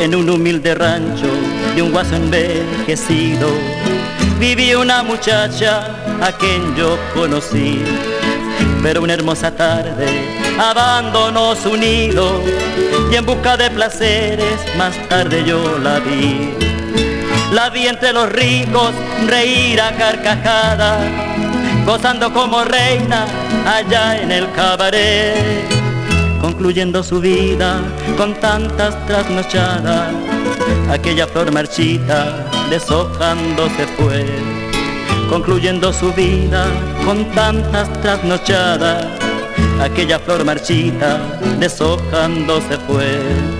En un humilde rancho de un guaso envejecido vivía una muchacha a quien yo conocí. Pero una hermosa tarde abandonó su nido y en busca de placeres más tarde yo la vi. La vi entre los ricos reír a carcajadas, gozando como reina allá en el cabaret, concluyendo su vida con tantas trasnochadas. Aquella flor marchita deshojándose fue, concluyendo su vida con tantas trasnochadas. Aquella flor marchita deshojándose fue.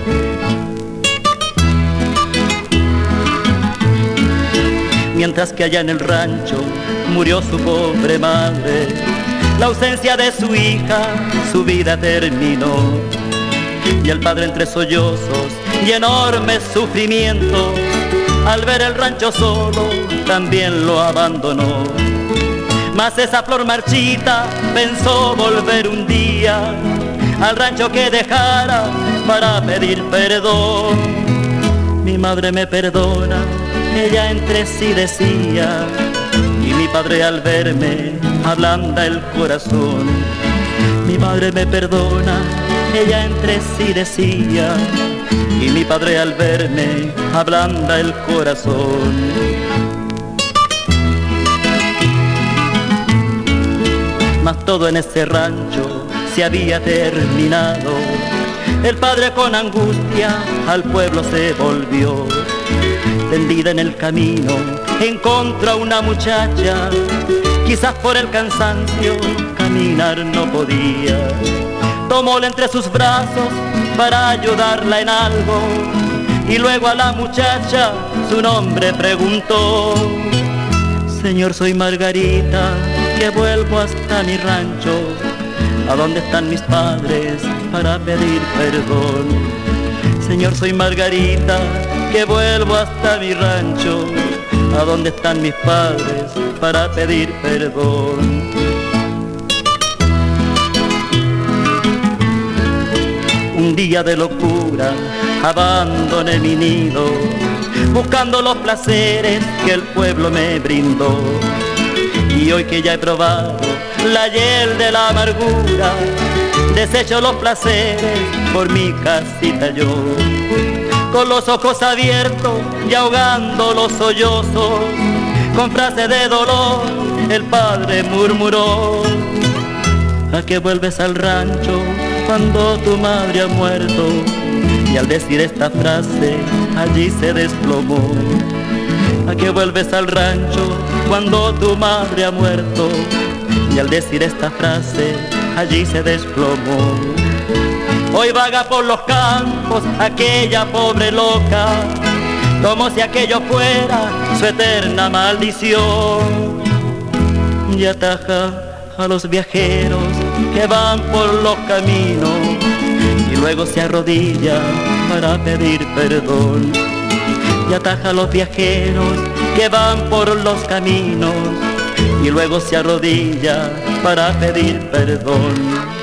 Mientras que allá en el rancho murió su pobre madre, la ausencia de su hija su vida terminó. Y el padre entre sollozos y enorme sufrimiento, al ver el rancho solo también lo abandonó. Mas esa flor marchita pensó volver un día al rancho que dejara para pedir perdón. Mi madre me perdona, ella entre sí decía, y mi padre al verme ablanda el corazón. Mi madre me perdona, ella entre sí decía, y mi padre al verme ablanda el corazón. Mas todo en ese rancho se había terminado. El padre con angustia al pueblo se volvió. Tendida en el camino encontró una muchacha, quizás por el cansancio caminar no podía. Tomóla entre sus brazos para ayudarla en algo, y luego a la muchacha su nombre preguntó. Señor, soy Margarita, que vuelvo hasta mi rancho. ¿A dónde están mis padres para pedir perdón? Señor, soy Margarita, que vuelvo hasta mi rancho. ¿A dónde están mis padres para pedir perdón? Un día de locura abandoné mi nido, buscando los placeres que el pueblo me brindó. Y hoy que ya he probado la hiel de la amargura, desecho los placeres por mi casita yo. Con los ojos abiertos y ahogando los sollozos, con frase de dolor el padre murmuró. ¿A qué vuelves al rancho cuando tu madre ha muerto? Y al decir esta frase allí se desplomó. ¿A qué vuelves al rancho cuando tu madre ha muerto? Y al decir esta frase allí se desplomó. Hoy vaga por los campos aquella pobre loca, como si aquello fuera su eterna maldición. Y ataja a los viajeros que van por los caminos, y luego se arrodilla para pedir perdón. Y ataja a los viajeros que van por los caminos, y luego se arrodilla para pedir perdón.